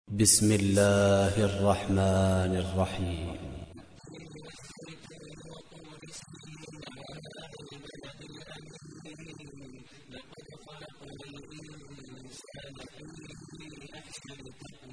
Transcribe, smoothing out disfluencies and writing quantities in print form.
بسم الله الرحمن الرحيم. لقد خلقنا الإنسان في أحسن تقويم